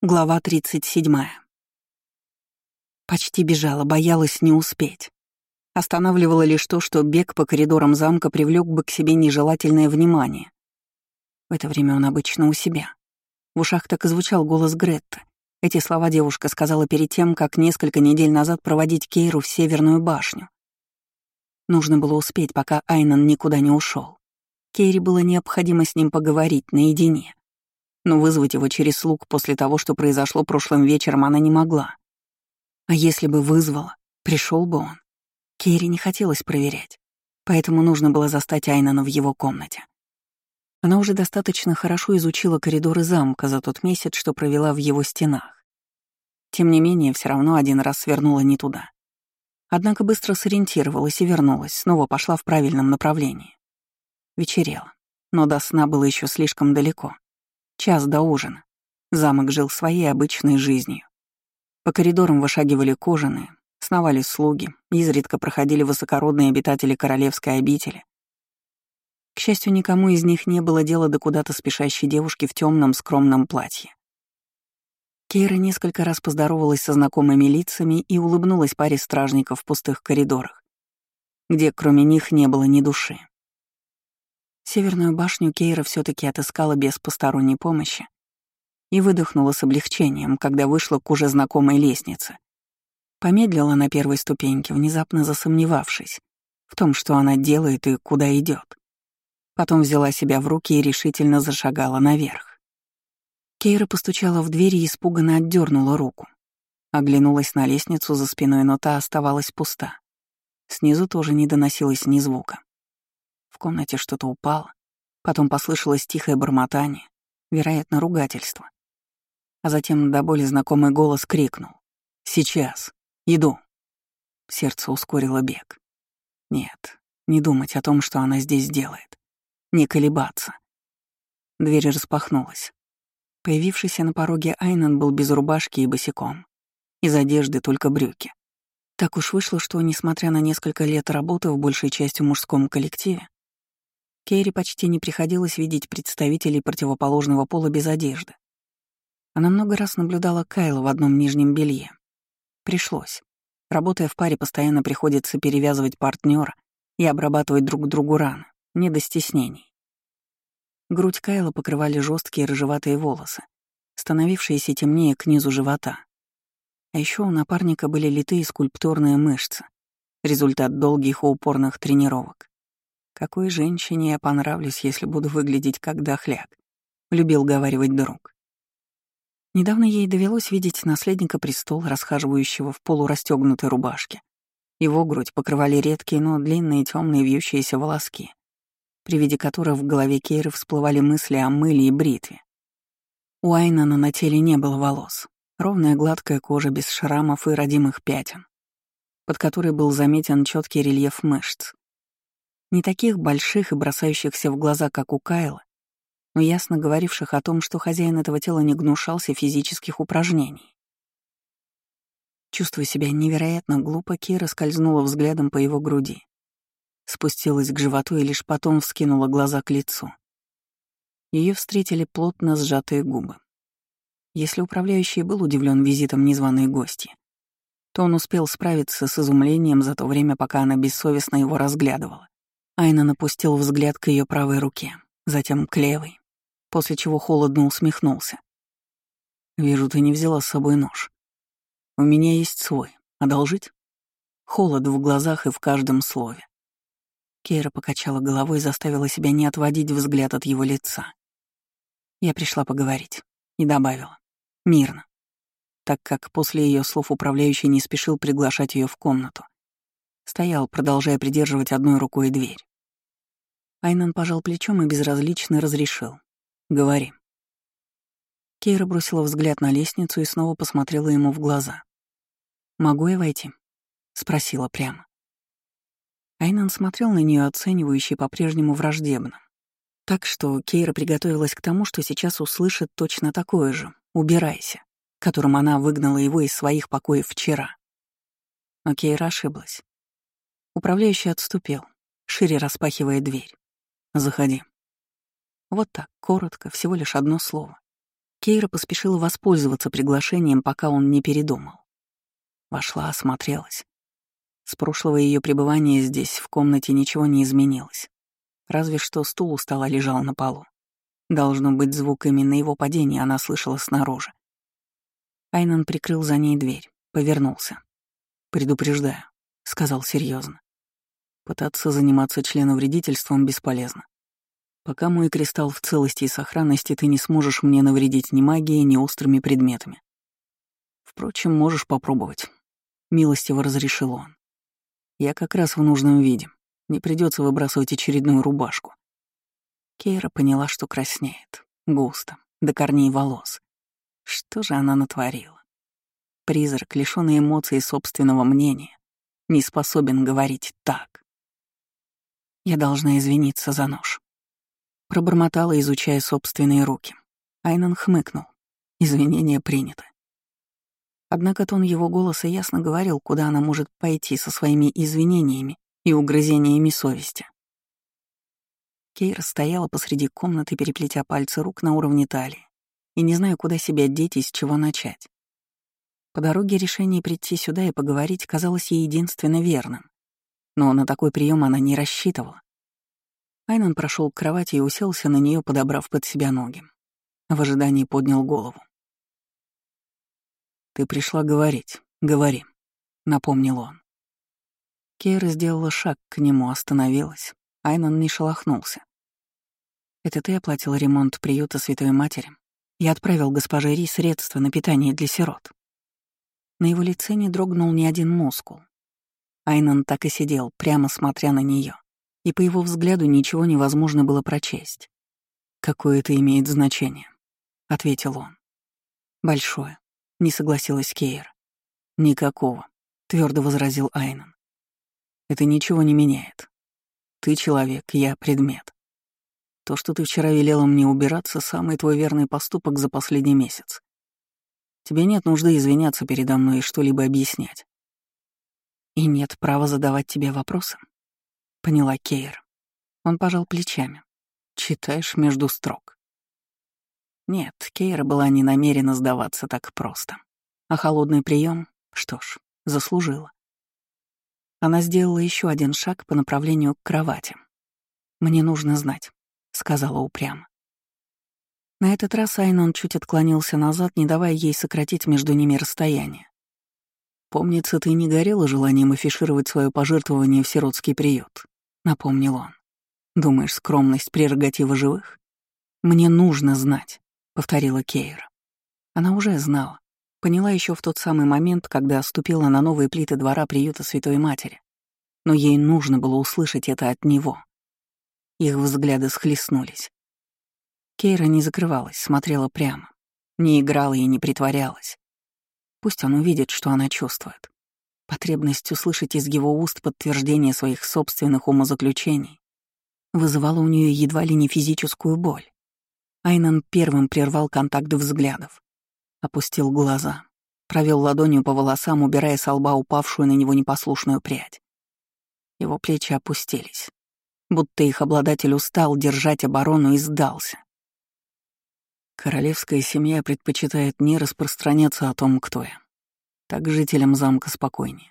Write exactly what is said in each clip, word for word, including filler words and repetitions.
Глава тридцать седьмая. Почти бежала, боялась не успеть. Останавливало лишь то, что бег по коридорам замка привлек бы к себе нежелательное внимание. В это время он обычно у себя. В ушах так и звучал голос Гретты. Эти слова девушка сказала перед тем, как несколько недель назад проводить Кейру в Северную башню. Нужно было успеть, пока Айнан никуда не ушел. Кейре было необходимо с ним поговорить наедине. Но вызвать его через слуг после того, что произошло прошлым вечером, она не могла. А если бы вызвала, пришел бы он. Кейре не хотелось проверять, поэтому нужно было застать Айнана в его комнате. Она уже достаточно хорошо изучила коридоры замка за тот месяц, что провела в его стенах. Тем не менее, все равно один раз свернула не туда. Однако быстро сориентировалась и вернулась, снова пошла в правильном направлении. Вечерело, но до сна было еще слишком далеко. Час до ужина. Замок жил своей обычной жизнью. По коридорам вышагивали кожаные, сновали слуги, изредка проходили высокородные обитатели королевской обители. К счастью, никому из них не было дела до куда-то спешащей девушки в темном скромном платье. Кейра несколько раз поздоровалась со знакомыми лицами и улыбнулась паре стражников в пустых коридорах, где кроме них не было ни души. Северную башню Кейра все-таки отыскала без посторонней помощи и выдохнула с облегчением, когда вышла к уже знакомой лестнице. Помедлила на первой ступеньке, внезапно засомневавшись в том, что она делает и куда идет. Потом взяла себя в руки и решительно зашагала наверх. Кейра постучала в дверь и испуганно отдернула руку. Оглянулась на лестницу за спиной, но та оставалась пуста. Снизу тоже не доносилось ни звука. В комнате что-то упало, потом послышалось тихое бормотание, вероятно, ругательство. А затем до боли знакомый голос крикнул: «Сейчас! Иду!» Сердце ускорило бег. Нет, не думать о том, что она здесь делает. Не колебаться. Дверь распахнулась. Появившийся на пороге Айнан был без рубашки и босиком. Из одежды только брюки. Так уж вышло, что, несмотря на несколько лет работы в большей части в мужском коллективе, Кейре почти не приходилось видеть представителей противоположного пола без одежды. Она много раз наблюдала Кайла в одном нижнем белье. Пришлось. Работая в паре, постоянно приходится перевязывать партнера и обрабатывать друг другу раны, не до стеснений. Грудь Кайла покрывали жесткие рыжеватые волосы, становившиеся темнее к низу живота. А еще у напарника были литые скульптурные мышцы, результат долгих и упорных тренировок. «Какой женщине я понравлюсь, если буду выглядеть как дохляк», — любил говаривать друг. Недавно ей довелось видеть наследника престола, расхаживающего в полурастегнутой рубашке. Его грудь покрывали редкие, но длинные темные вьющиеся волоски, при виде которых в голове Кейры всплывали мысли о мыле и бритве. У Айнана на теле не было волос, ровная гладкая кожа без шрамов и родимых пятен, под которой был заметен четкий рельеф мышц. Не таких больших и бросающихся в глаза, как у Кайла, но ясно говоривших о том, что хозяин этого тела не гнушался физических упражнений. Чувствуя себя невероятно глупо, Кейра скользнула взглядом по его груди, спустилась к животу и лишь потом вскинула глаза к лицу. Ее встретили плотно сжатые губы. Если управляющий был удивлен визитом незваной гости, то он успел справиться с изумлением за то время, пока она бессовестно его разглядывала. Айнан опустил взгляд к ее правой руке, затем к левой, после чего холодно усмехнулся. «Вижу, ты не взяла с собой нож. У меня есть свой. Одолжить?» Холод в глазах и в каждом слове. Кейра покачала головой и заставила себя не отводить взгляд от его лица. «Я пришла поговорить», и добавила: «Мирно», так как после ее слов управляющий не спешил приглашать ее в комнату. Стоял, продолжая придерживать одной рукой дверь. Айнан пожал плечом и безразлично разрешил: «Говори». Кейра бросила взгляд на лестницу и снова посмотрела ему в глаза. «Могу я войти?» — спросила прямо. Айнан смотрел на нее оценивающе, по-прежнему враждебно. Так что Кейра приготовилась к тому, что сейчас услышит точно такое же «убирайся», которым она выгнала его из своих покоев вчера. Но Кейра ошиблась. Управляющий отступил, шире распахивая дверь. «Заходи». Вот так, коротко, всего лишь одно слово. Кейра поспешила воспользоваться приглашением, пока он не передумал. Вошла, осмотрелась. С прошлого ее пребывания здесь, в комнате, ничего не изменилось. Разве что стул у стола лежал на полу. Должно быть, звук именно его падения она слышала снаружи. Айнан прикрыл за ней дверь, повернулся. «Предупреждаю», — сказал серьезно. «Пытаться заниматься членовредительством бесполезно. Пока мой кристалл в целости и сохранности, ты не сможешь мне навредить ни магией, ни острыми предметами. Впрочем, можешь попробовать». Милостиво разрешил он. «Я как раз в нужном виде. Не придется выбрасывать очередную рубашку». Кейра поняла, что краснеет. Густо, до корней волос. Что же она натворила? Призрак, лишённый эмоций и собственного мнения, не способен говорить так. «Я должна извиниться за нож». Пробормотала, изучая собственные руки. Айнан хмыкнул. Извинения приняты. Однако тон его голоса ясно говорил, куда она может пойти со своими извинениями и угрызениями совести. Кейра стояла посреди комнаты, переплетя пальцы рук на уровне талии, и не зная, куда себя деть и с чего начать. По дороге решение прийти сюда и поговорить казалось ей единственно верным. Но на такой прием она не рассчитывала. Айнан прошел к кровати и уселся на нее, подобрав под себя ноги. В ожидании поднял голову. «Ты пришла говорить. Говори», — напомнил он. Кейра сделала шаг к нему, остановилась. Айнан не шелохнулся. «Это ты оплатил ремонт приюта Святой Матери? Я отправил госпоже Ри средства на питание для сирот». На его лице не дрогнул ни один мускул. Айнан так и сидел, прямо смотря на нее, и по его взгляду ничего невозможно было прочесть. «Какое это имеет значение?» — ответил он. «Большое», — не согласилась Кейра. «Никакого», — твердо возразил Айнан. «Это ничего не меняет. Ты человек, я предмет. То, что ты вчера велела мне убираться, самый твой верный поступок за последний месяц. Тебе нет нужды извиняться передо мной и что-либо объяснять. И нет права задавать тебе вопросы», — поняла Кейр. Он пожал плечами. «Читаешь между строк». Нет, Кейра была не намерена сдаваться так просто. А холодный прием, что ж, заслужила. Она сделала еще один шаг по направлению к кровати. «Мне нужно знать», — сказала упрямо. На этот раз Айнон чуть отклонился назад, не давая ей сократить между ними расстояние. «Помнится, ты не горела желанием афишировать свое пожертвование в сиротский приют», — напомнил он. «Думаешь, скромность — прерогатива живых?» «Мне нужно знать», — повторила Кейра. Она уже знала. Поняла еще в тот самый момент, когда ступила на новые плиты двора приюта Святой Матери. Но ей нужно было услышать это от него. Их взгляды схлестнулись. Кейра не закрывалась, смотрела прямо. Не играла и не притворялась. Пусть он увидит, что она чувствует. Потребность услышать из его уст подтверждение своих собственных умозаключений вызывала у нее едва ли не физическую боль. Айнан первым прервал контакт взглядов. Опустил глаза, провел ладонью по волосам, убирая со лба упавшую на него непослушную прядь. Его плечи опустились, будто их обладатель устал держать оборону и сдался. Королевская семья предпочитает не распространяться о том, кто я. Так жителям замка спокойнее.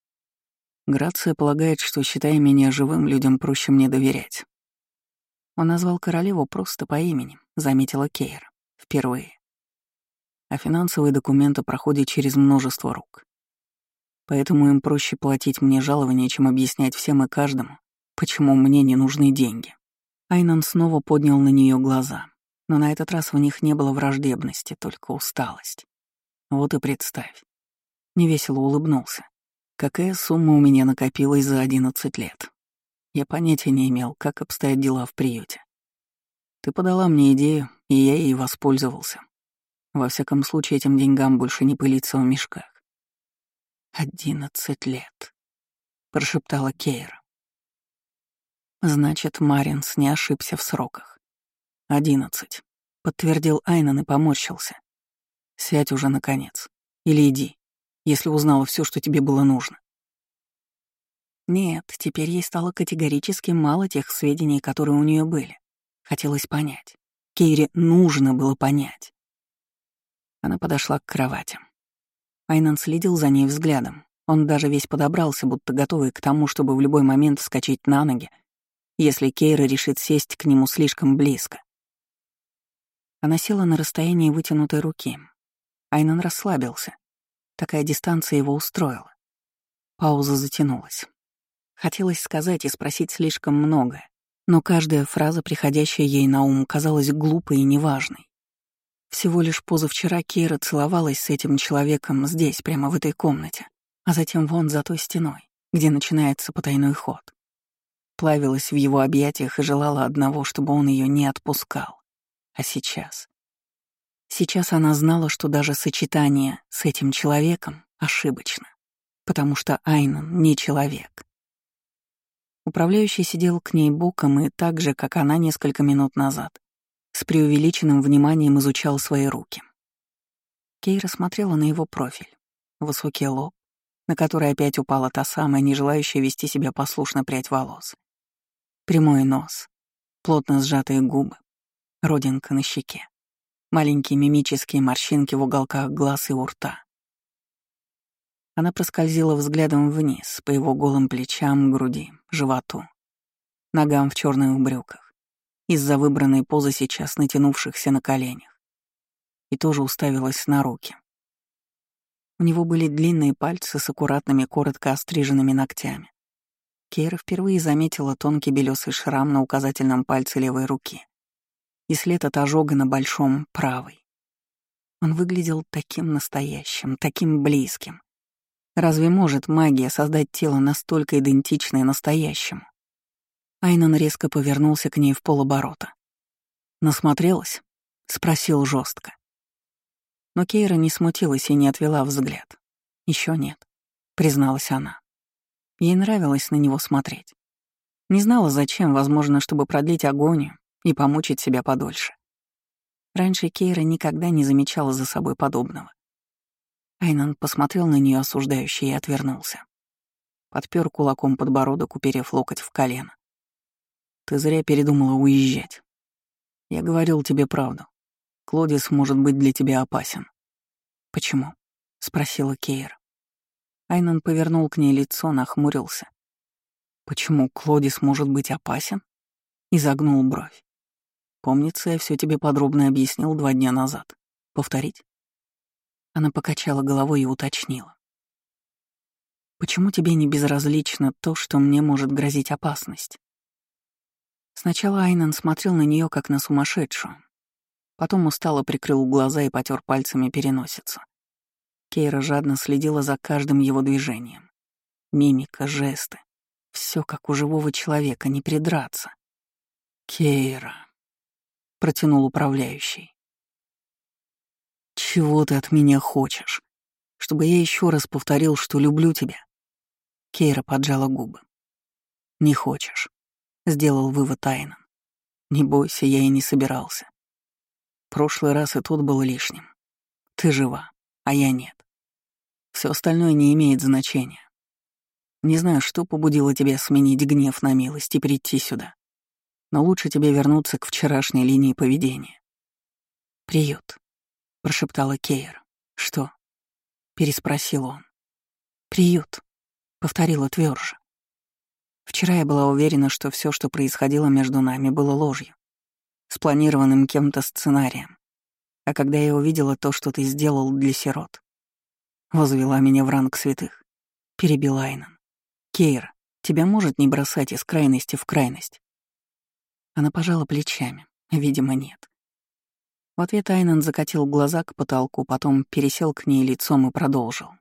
Грация полагает, что, считая меня живым, людям проще мне доверять. Он назвал королеву просто по имени, заметила Кейра. Впервые. А финансовые документы проходят через множество рук. Поэтому им проще платить мне жалование, чем объяснять всем и каждому, почему мне не нужны деньги. Айнан снова поднял на нее глаза, но на этот раз в них не было враждебности, только усталость. Вот и представь. Невесело улыбнулся. Какая сумма у меня накопилась за одиннадцать лет. Я понятия не имел, как обстоят дела в приюте. Ты подала мне идею, и я ей воспользовался. Во всяком случае, этим деньгам больше не пылиться в мешках. «Одиннадцать лет», — прошептала Кейра. Значит, Маринс не ошибся в сроках. «Одиннадцать», — подтвердил Айнан и поморщился. «Сядь уже, наконец. Или иди, если узнала все, что тебе было нужно». Нет, теперь ей стало категорически мало тех сведений, которые у нее были. Хотелось понять. Кейре нужно было понять. Она подошла к кровати. Айнан следил за ней взглядом. Он даже весь подобрался, будто готовый к тому, чтобы в любой момент вскочить на ноги, если Кейра решит сесть к нему слишком близко. Она села на расстоянии вытянутой руки. Айнан расслабился. Такая дистанция его устроила. Пауза затянулась. Хотелось сказать и спросить слишком многое, но каждая фраза, приходящая ей на ум, казалась глупой и неважной. Всего лишь позавчера Кейра целовалась с этим человеком здесь, прямо в этой комнате, а затем вон за той стеной, где начинается потайной ход. Плавилась в его объятиях и желала одного, чтобы он ее не отпускал. А сейчас? Сейчас она знала, что даже сочетание с этим человеком ошибочно, потому что Айнан не человек. Управляющий сидел к ней боком и так же, как она несколько минут назад, с преувеличенным вниманием изучал свои руки. Кейра смотрела на его профиль. Высокий лоб, на который опять упала та самая, не желающая вести себя послушно прядь волос. Прямой нос, плотно сжатые губы, родинка на щеке, маленькие мимические морщинки в уголках глаз и у рта. Она проскользила взглядом вниз, по его голым плечам, груди, животу, ногам в черных брюках, из-за выбранной позы сейчас натянувшихся на коленях, и тоже уставилась на руки. У него были длинные пальцы с аккуратными, коротко остриженными ногтями. Кейра впервые заметила тонкий белесый шрам на указательном пальце левой руки и след от ожога на большом правой. Он выглядел таким настоящим, таким близким. Разве может магия создать тело настолько идентичное настоящему? Айнан резко повернулся к ней в полоборота. «Насмотрелась?» — спросил жестко. Но Кейра не смутилась и не отвела взгляд. Еще нет», — призналась она. Ей нравилось на него смотреть. Не знала, зачем, возможно, чтобы продлить агонию и помучить себя подольше. Раньше Кейра никогда не замечала за собой подобного. Айнан посмотрел на нее осуждающе и отвернулся. Подпер кулаком подбородок, уперев локоть в колено. «Ты зря передумала уезжать. Я говорил тебе правду. Клодис может быть для тебя опасен». «Почему?» — спросила Кейра. Айнан повернул к ней лицо, нахмурился. «Почему Клодис может быть опасен?» — изогнул бровь. «Помнится, я все тебе подробно объяснил два дня назад. Повторить?» Она покачала головой и уточнила. «Почему тебе не безразлично то, что мне может грозить опасность?» Сначала Айнан смотрел на нее как на сумасшедшую. Потом устало прикрыл глаза и потер пальцами переносицу. Кейра жадно следила за каждым его движением. Мимика, жесты. Все как у живого человека, не придраться. «Кейра», — протянул управляющий. «Чего ты от меня хочешь? Чтобы я еще раз повторил, что люблю тебя?» Кейра поджала губы. «Не хочешь», — сделал вывод Айнан. «Не бойся, я и не собирался. Прошлый раз и тот был лишним. Ты жива, а я нет. Все остальное не имеет значения. Не знаю, что побудило тебя сменить гнев на милость и прийти сюда. Но лучше тебе вернуться к вчерашней линии поведения». «Приют», — прошептала Кейра. «Что?» — переспросил он. «Приют», — повторила тверже. Вчера я была уверена, что все, что происходило между нами, было ложью, спланированным кем-то сценарием. А когда я увидела то, что ты сделал для сирот, возвела меня в ранг святых, перебил Айнан. «Кейра, тебя может не бросать из крайности в крайность?» Она пожала плечами. Видимо, нет. В ответ Айнан закатил глаза к потолку, потом пересел к ней лицом и продолжил.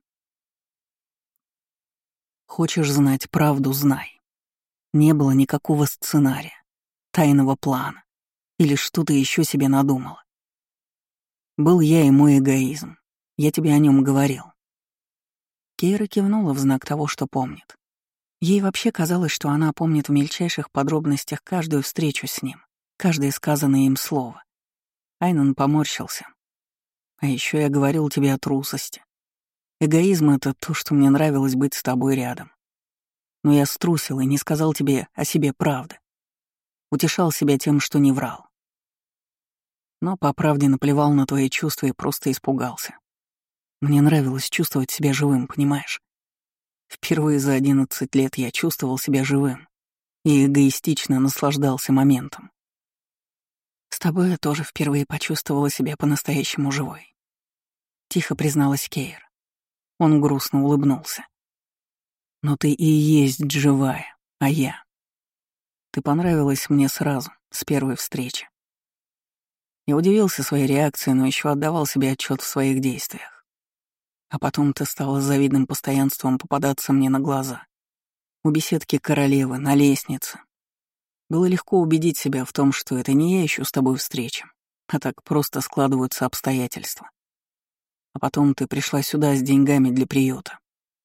«Хочешь знать правду — знай. Не было никакого сценария, тайного плана или что-то еще себе надумала. Был я и мой эгоизм. Я тебе о нем говорил». Кейра кивнула в знак того, что помнит. Ей вообще казалось, что она помнит в мельчайших подробностях каждую встречу с ним, каждое сказанное им слово. Айнан поморщился. «А еще я говорил тебе о трусости. Эгоизм — это то, что мне нравилось быть с тобой рядом. Но я струсил и не сказал тебе о себе правды. Утешал себя тем, что не врал. Но по правде наплевал на твои чувства и просто испугался. Мне нравилось чувствовать себя живым, понимаешь? Впервые за одиннадцать лет я чувствовал себя живым и эгоистично наслаждался моментом. С тобой я тоже впервые почувствовала себя по-настоящему живой. Тихо призналась Кейр. Он грустно улыбнулся. Но ты и есть живая, а я. Ты понравилась мне сразу, с первой встречи. Я удивился своей реакции, но еще отдавал себе отчет в своих действиях. А потом ты стала с завидным постоянством попадаться мне на глаза. У беседки королевы, на лестнице. Было легко убедить себя в том, что это не я ищу с тобой встречи, а так просто складываются обстоятельства. А потом ты пришла сюда с деньгами для приюта.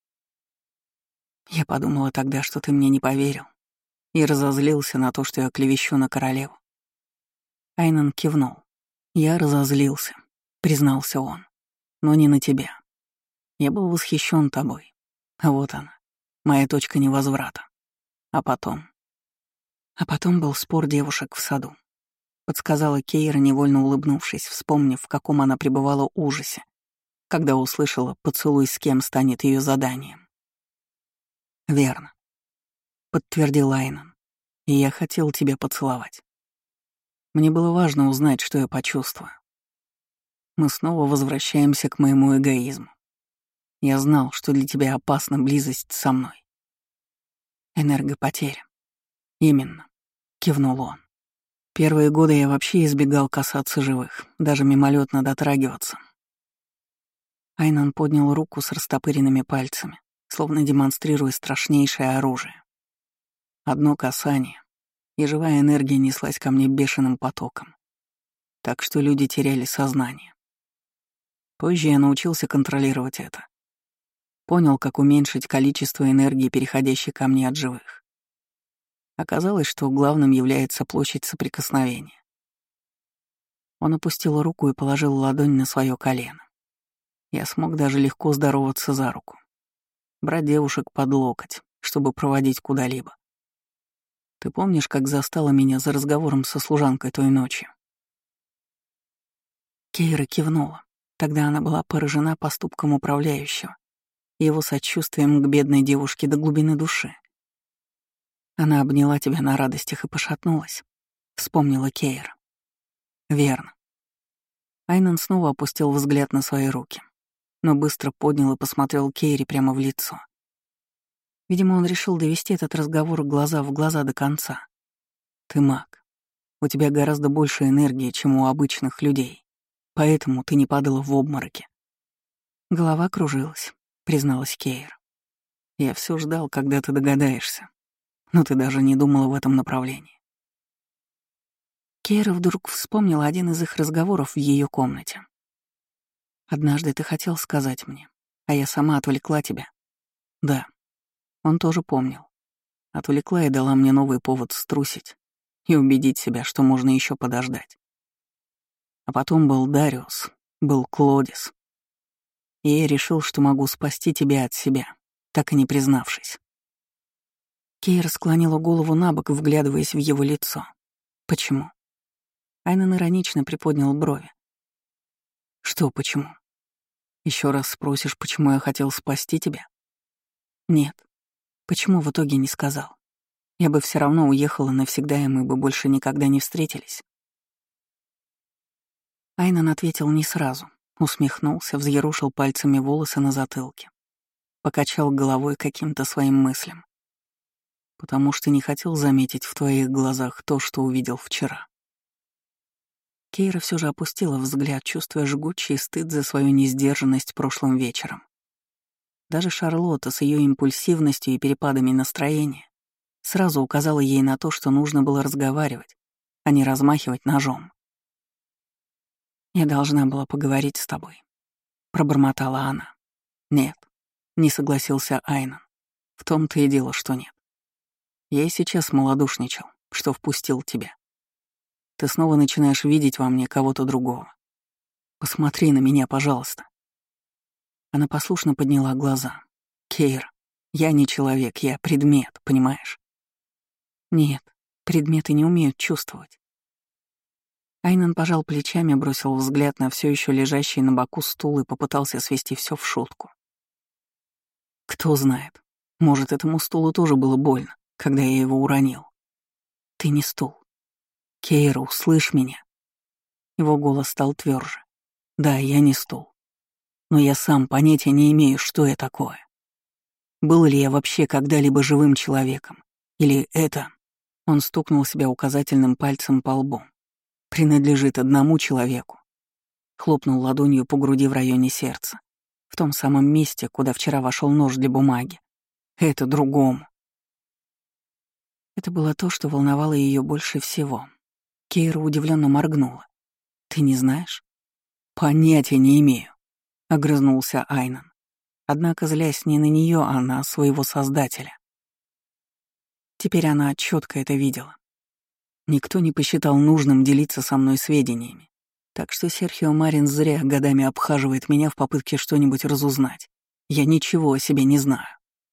Я подумала тогда, что ты мне не поверил, и разозлился на то, что я клевещу на королеву. Айнан кивнул. Я разозлился, признался он, но не на тебя. Я был восхищен тобой. А вот она, моя точка невозврата. А потом... А потом был спор девушек в саду. Подсказала Кейра, невольно улыбнувшись, вспомнив, в каком она пребывала ужасе, когда услышала «поцелуй с кем» станет ее заданием. «Верно», — подтвердил Айнан, — «и я хотел тебя поцеловать. Мне было важно узнать, что я почувствую. Мы снова возвращаемся к моему эгоизму. Я знал, что для тебя опасна близость со мной. Энергопотеря. Именно», — кивнул он. «Первые годы я вообще избегал касаться живых, даже мимолетно дотрагиваться». Айнан поднял руку с растопыренными пальцами, словно демонстрируя страшнейшее оружие. Одно касание, и живая энергия неслась ко мне бешеным потоком, так что люди теряли сознание. Позже я научился контролировать это. Понял, как уменьшить количество энергии, переходящей ко мне от живых. Оказалось, что главным является площадь соприкосновения. Он опустил руку и положил ладонь на свое колено. Я смог даже легко здороваться за руку. Брать девушек под локоть, чтобы проводить куда-либо. Ты помнишь, как застала меня за разговором со служанкой той ночью? Кейра кивнула. Тогда она была поражена поступком управляющего и его сочувствием к бедной девушке до глубины души. Она обняла тебя на радостях и пошатнулась, вспомнила Кейра. Верно. Айнан снова опустил взгляд на свои руки, но быстро поднял и посмотрел Кейре прямо в лицо. Видимо, он решил довести этот разговор глаза в глаза до конца. Ты маг. У тебя гораздо больше энергии, чем у обычных людей, поэтому ты не падала в обмороки. Голова кружилась, призналась Кейр. Я все ждал, когда ты догадаешься, но ты даже не думала в этом направлении. Кейра вдруг вспомнила один из их разговоров в ее комнате. «Однажды ты хотел сказать мне, а я сама отвлекла тебя». Да, он тоже помнил. Отвлекла и дала мне новый повод струсить и убедить себя, что можно еще подождать. А потом был Дариус, был Клодис. И я решил, что могу спасти тебя от себя, так и не признавшись. Кейра склонила голову набок, вглядываясь в его лицо. Почему? Айнан иронично приподнял брови. Что почему? Еще раз спросишь, почему я хотел спасти тебя? Нет. Почему в итоге не сказал? Я бы все равно уехала навсегда, и мы бы больше никогда не встретились. Айнан ответил не сразу. Усмехнулся, взъерушил пальцами волосы на затылке. Покачал головой каким-то своим мыслям. Потому что не хотел заметить в твоих глазах то, что увидел вчера. Кейра все же опустила взгляд, чувствуя жгучий стыд за свою несдержанность прошлым вечером. Даже Шарлотта с ее импульсивностью и перепадами настроения сразу указала ей на то, что нужно было разговаривать, а не размахивать ножом. «Я должна была поговорить с тобой», — пробормотала она. «Нет», — не согласился Айнан. «В том-то и дело, что нет. Я и сейчас малодушничал, что впустил тебя. Ты снова начинаешь видеть во мне кого-то другого. Посмотри на меня, пожалуйста». Она послушно подняла глаза. «Кейра, я не человек, я предмет, понимаешь?» «Нет, предметы не умеют чувствовать». Айнан пожал плечами, бросил взгляд на все еще лежащий на боку стул и попытался свести все в шутку. Кто знает, может, этому стулу тоже было больно, когда я его уронил. Ты не стул. Кейра, услышь меня. Его голос стал тверже. Да, я не стул. Но я сам понятия не имею, что я такое. Был ли я вообще когда-либо живым человеком? Или это... Он стукнул себя указательным пальцем по лбу. Принадлежит одному человеку. Хлопнул ладонью по груди в районе сердца. В том самом месте, куда вчера вошел нож для бумаги. Это другому. Это было то, что волновало ее больше всего. Кейра удивленно моргнула. «Ты не знаешь?» «Понятия не имею», — огрызнулся Айнан. Однако злясь не на нее, а на своего создателя. Теперь она четко это видела. Никто не посчитал нужным делиться со мной сведениями, так что Серхио Марин зря годами обхаживает меня в попытке что-нибудь разузнать. Я ничего о себе не знаю.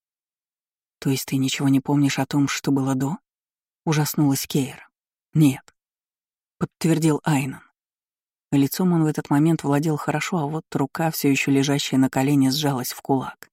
То есть ты ничего не помнишь о том, что было до? Ужаснулась Кейра. Нет, подтвердил Айнан. Лицом он в этот момент владел хорошо, а вот рука, все еще лежащая на колене, сжалась в кулак.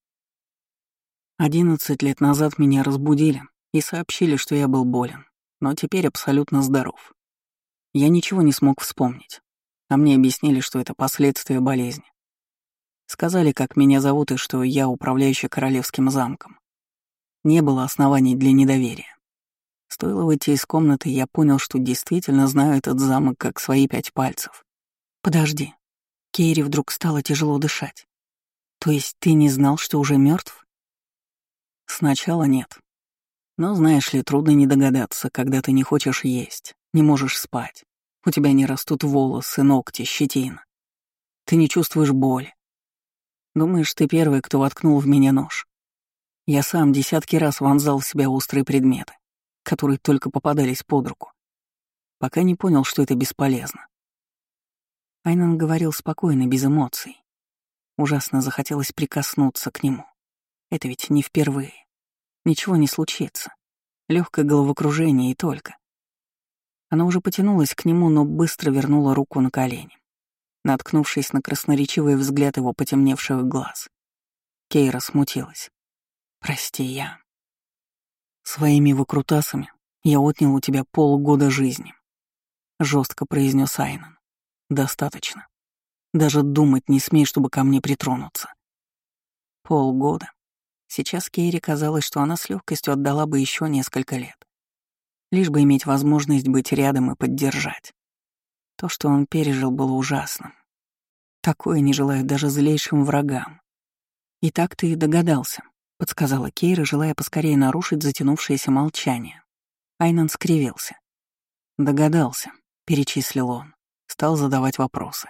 Одиннадцать лет назад меня разбудили и сообщили, что я был болен, но теперь абсолютно здоров. Я ничего не смог вспомнить, а мне объяснили, что это последствия болезни. Сказали, как меня зовут и что я управляющий королевским замком. Не было оснований для недоверия. Стоило выйти из комнаты, я понял, что действительно знаю этот замок как свои пять пальцев. Подожди. Кейре вдруг стало тяжело дышать. То есть ты не знал, что уже мертв? Сначала нет. Но, знаешь ли, трудно не догадаться, когда ты не хочешь есть, не можешь спать. У тебя не растут волосы, ногти, щетина. Ты не чувствуешь боли. Думаешь, ты первый, кто воткнул в меня нож. Я сам десятки раз вонзал в себя острые предметы, которые только попадались под руку, пока не понял, что это бесполезно. Айнан говорил спокойно, без эмоций. Ужасно захотелось прикоснуться к нему. Это ведь не впервые. Ничего не случится. Легкое головокружение и только. Она уже потянулась к нему, но быстро вернула руку на колени, наткнувшись на красноречивый взгляд его потемневших глаз. Кейра смутилась. «Прости, я...» «Своими выкрутасами я отнял у тебя полгода жизни», — жестко произнес Айнан. «Достаточно. Даже думать не смей, чтобы ко мне притронуться». Полгода. Сейчас Кейре казалось, что она с легкостью отдала бы еще несколько лет, лишь бы иметь возможность быть рядом и поддержать. То, что он пережил, было ужасным. Такое не желают даже злейшим врагам. «И так ты и догадался», — подсказала Кейра, желая поскорее нарушить затянувшееся молчание. Айнан скривился. «Догадался», — перечислил он, стал задавать вопросы.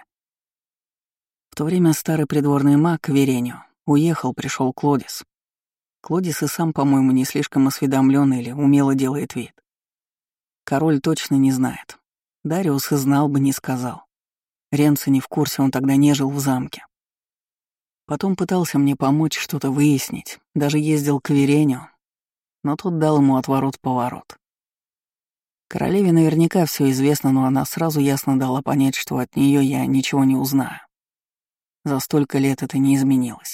В то время старый придворный маг Веренио уехал, пришел Клодис. Клодис и сам, по-моему, не слишком осведомлен или умело делает вид. Король точно не знает. Дариус и знал бы, не сказал. Ренцо не в курсе, он тогда не жил в замке. Потом пытался мне помочь что-то выяснить, даже ездил к Веренио, но тот дал ему отворот-поворот. Королеве наверняка все известно, но она сразу ясно дала понять, что от нее я ничего не узнаю. За столько лет это не изменилось.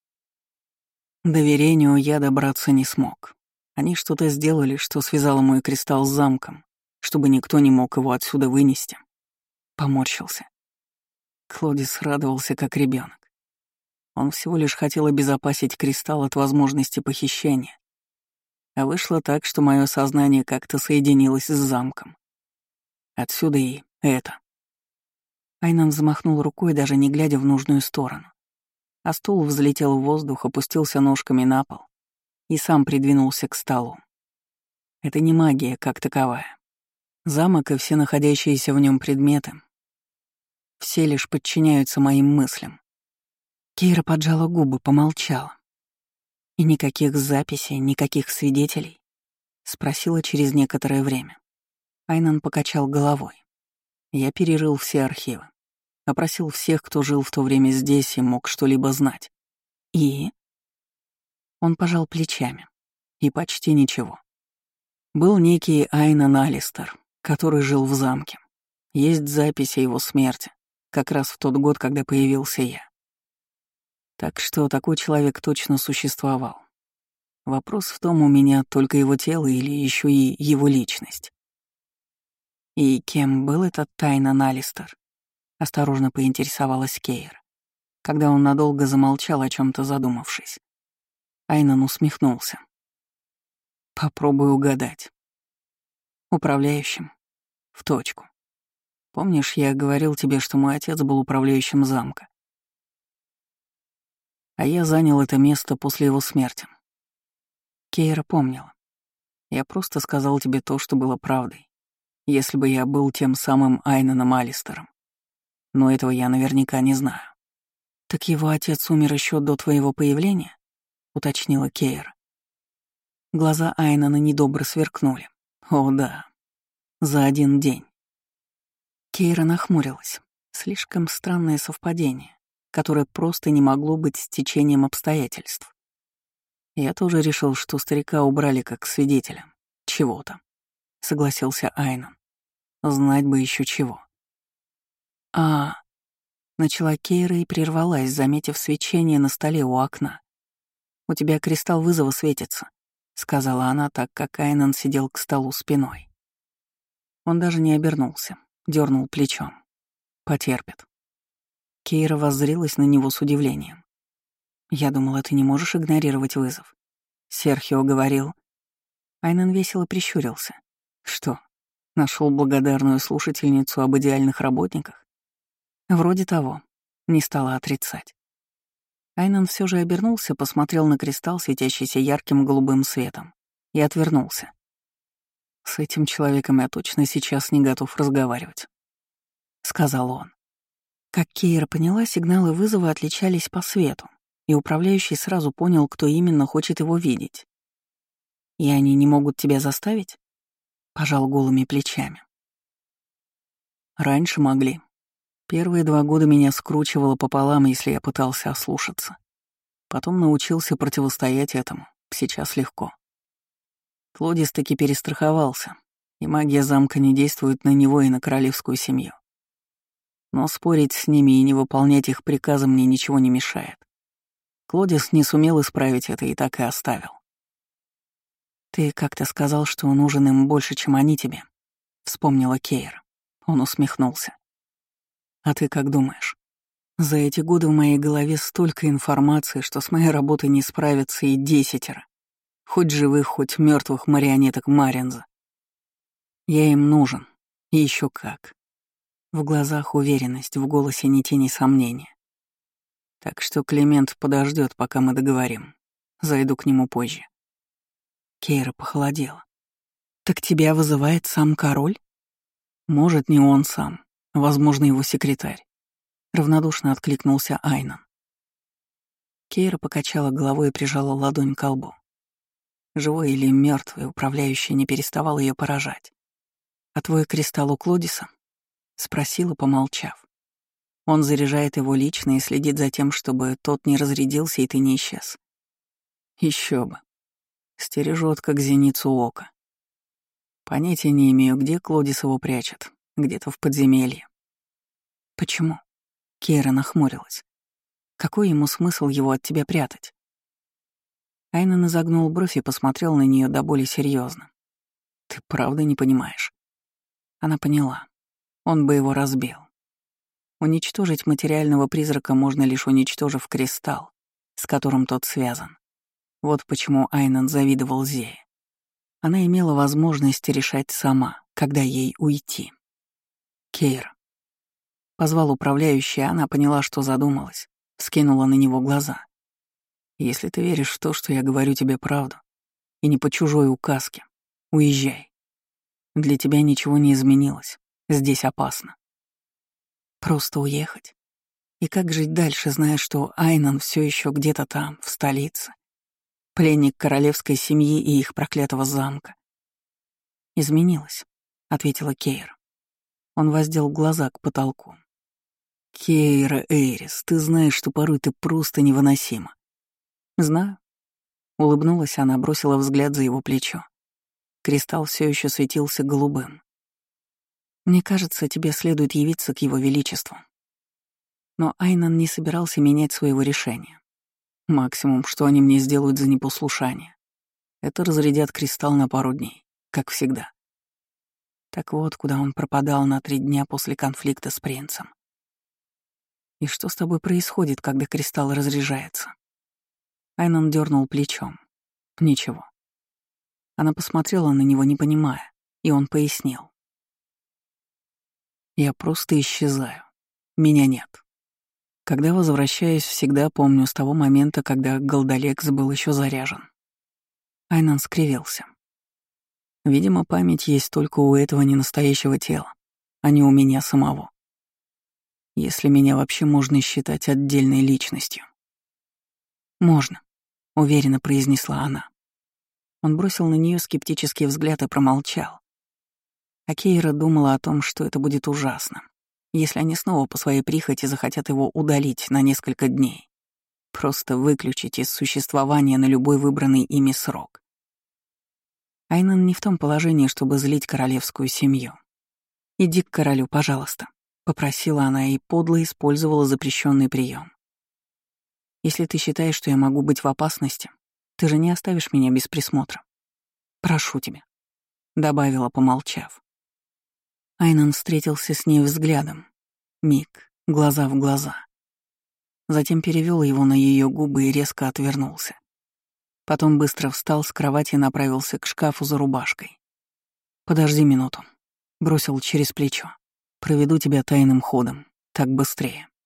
До Веренио я добраться не смог. Они что-то сделали, что связало мой кристалл с замком, чтобы никто не мог его отсюда вынести. Поморщился. Клодис радовался, как ребенок. Он всего лишь хотел обезопасить кристалл от возможности похищения. А вышло так, что мое сознание как-то соединилось с замком. Отсюда и это. Айнан взмахнул рукой, даже не глядя в нужную сторону. А стул взлетел в воздух, опустился ножками на пол и сам придвинулся к столу. Это не магия как таковая. Замок и все находящиеся в нем предметы все лишь подчиняются моим мыслям. Кейра поджала губы, помолчала. «И никаких записей, никаких свидетелей?» — спросила через некоторое время. Айнан покачал головой. Я перерыл все архивы, опросил всех, кто жил в то время здесь и мог что-либо знать. И... Он пожал плечами. И почти ничего. Был некий Айнан Алистер, который жил в замке. Есть запись о его смерти, как раз в тот год, когда появился я. Так что такой человек точно существовал. Вопрос в том, у меня только его тело или еще и его личность. И кем был этот Тайнан Алистер? Осторожно поинтересовалась Кейр, когда он надолго замолчал, о чем то задумавшись. Айнан усмехнулся. Попробуй угадать. Управляющим. В точку. Помнишь, я говорил тебе, что мой отец был управляющим замка? А я занял это место после его смерти. Кейра помнила. Я просто сказал тебе то, что было правдой, если бы я был тем самым Айнаном Алистером. Но этого я наверняка не знаю. «Так его отец умер еще до твоего появления?» — уточнила Кейра. Глаза Айнана недобро сверкнули. «О да, за один день». Кейра нахмурилась. Слишком странное совпадение, которое просто не могло быть стечением обстоятельств. Я тоже решил, что старика убрали как свидетеля. Чего-то. Согласился Айнан. Знать бы еще чего. А... Начала Кейра и прервалась, заметив свечение на столе у окна. «У тебя кристалл вызова светится», — сказала она, так как Айнан сидел к столу спиной. Он даже не обернулся, дернул плечом. «Потерпит». Кейра воззрилась на него с удивлением. «Я думала, ты не можешь игнорировать вызов». Серхио говорил. Айнан весело прищурился. «Что, нашел благодарную слушательницу об идеальных работниках?» «Вроде того», — не стала отрицать. Айнан все же обернулся, посмотрел на кристалл, светящийся ярким голубым светом, и отвернулся. «С этим человеком я точно сейчас не готов разговаривать», — сказал он. Как Кейра поняла, сигналы вызова отличались по свету, и управляющий сразу понял, кто именно хочет его видеть. «И они не могут тебя заставить?» — пожал голыми плечами. «Раньше могли. Первые два года меня скручивало пополам, если я пытался ослушаться. Потом научился противостоять этому. Сейчас легко. Клодис таки перестраховался, и магия замка не действует на него и на королевскую семью. Но спорить с ними и не выполнять их приказы мне ничего не мешает. Клодис не сумел исправить это и так и оставил. «Ты как-то сказал, что нужен им больше, чем они тебе», — вспомнила Кейр. Он усмехнулся. «А ты как думаешь? За эти годы в моей голове столько информации, что с моей работой не справятся и десятеро. Хоть живых, хоть мертвых марионеток Маринза. Я им нужен. И еще как». В глазах уверенность, в голосе ни тени сомнения. «Так что Климент подождет, пока мы договорим. Зайду к нему позже». Кейра похолодела. «Так тебя вызывает сам король?» «Может, не он сам. Возможно, его секретарь». Равнодушно откликнулся Айнан. Кейра покачала головой и прижала ладонь к лбу. Живой или мертвый, управляющий не переставал ее поражать. «А твой кристалл у Клодиса?» — спросила, помолчав. «Он заряжает его лично и следит за тем, чтобы тот не разрядился и ты не исчез». Еще бы. Стережет, как зеницу ока. Понятия не имею, где Клодис его прячет. Где-то в подземелье. «Почему?» — Кейра нахмурилась. «Какой ему смысл его от тебя прятать?» Айнан изогнул бровь и посмотрел на нее до боли серьезно. «Ты правда не понимаешь?» Она поняла. Он бы его разбил. Уничтожить материального призрака можно лишь уничтожив кристалл, с которым тот связан. Вот почему Айнан завидовал Зее. Она имела возможность решать сама, когда ей уйти. «Кейра». Позвал управляющий, она поняла, что задумалась, вскинула на него глаза. «Если ты веришь в то, что я говорю тебе правду, и не по чужой указке, уезжай. Для тебя ничего не изменилось, здесь опасно». Просто уехать? И как жить дальше, зная, что Айнан все еще где-то там, в столице? Пленник королевской семьи и их проклятого замка. «Изменилось», — ответила Кейра. Он воздел глаза к потолку. «Кейра Эйрис, ты знаешь, что порой ты просто невыносима». «Знаю». Улыбнулась она, бросила взгляд за его плечо. Кристалл все еще светился голубым. Мне кажется, тебе следует явиться к его величеству». Но Айнан не собирался менять своего решения. Максимум, что они мне сделают за непослушание, это разрядят кристалл на пару дней, как всегда. Так вот, куда он пропадал на три дня после конфликта с принцем. И что с тобой происходит, когда кристалл разряжается? Айнан дернул плечом. Ничего. Она посмотрела на него, не понимая, и он пояснил. Я просто исчезаю. Меня нет. Когда возвращаюсь, всегда помню с того момента, когда Голдалекс был еще заряжен. Айнан скривился. Видимо, память есть только у этого ненастоящего тела, а не у меня самого. Если меня вообще можно считать отдельной личностью. «Можно», — уверенно произнесла она. Он бросил на нее скептический взгляд и промолчал. А Кейра думала о том, что это будет ужасно, если они снова по своей прихоти захотят его удалить на несколько дней. Просто выключить из существования на любой выбранный ими срок. Айнан не в том положении, чтобы злить королевскую семью. «Иди к королю, пожалуйста», — попросила она и подло использовала запрещенный прием. «Если ты считаешь, что я могу быть в опасности, ты же не оставишь меня без присмотра. Прошу тебя», — добавила, помолчав. Айнан встретился с ней взглядом. Миг, глаза в глаза. Затем перевел его на ее губы и резко отвернулся. Потом быстро встал с кровати и направился к шкафу за рубашкой. «Подожди минуту», — бросил через плечо. «Проведу тебя тайным ходом. Так быстрее».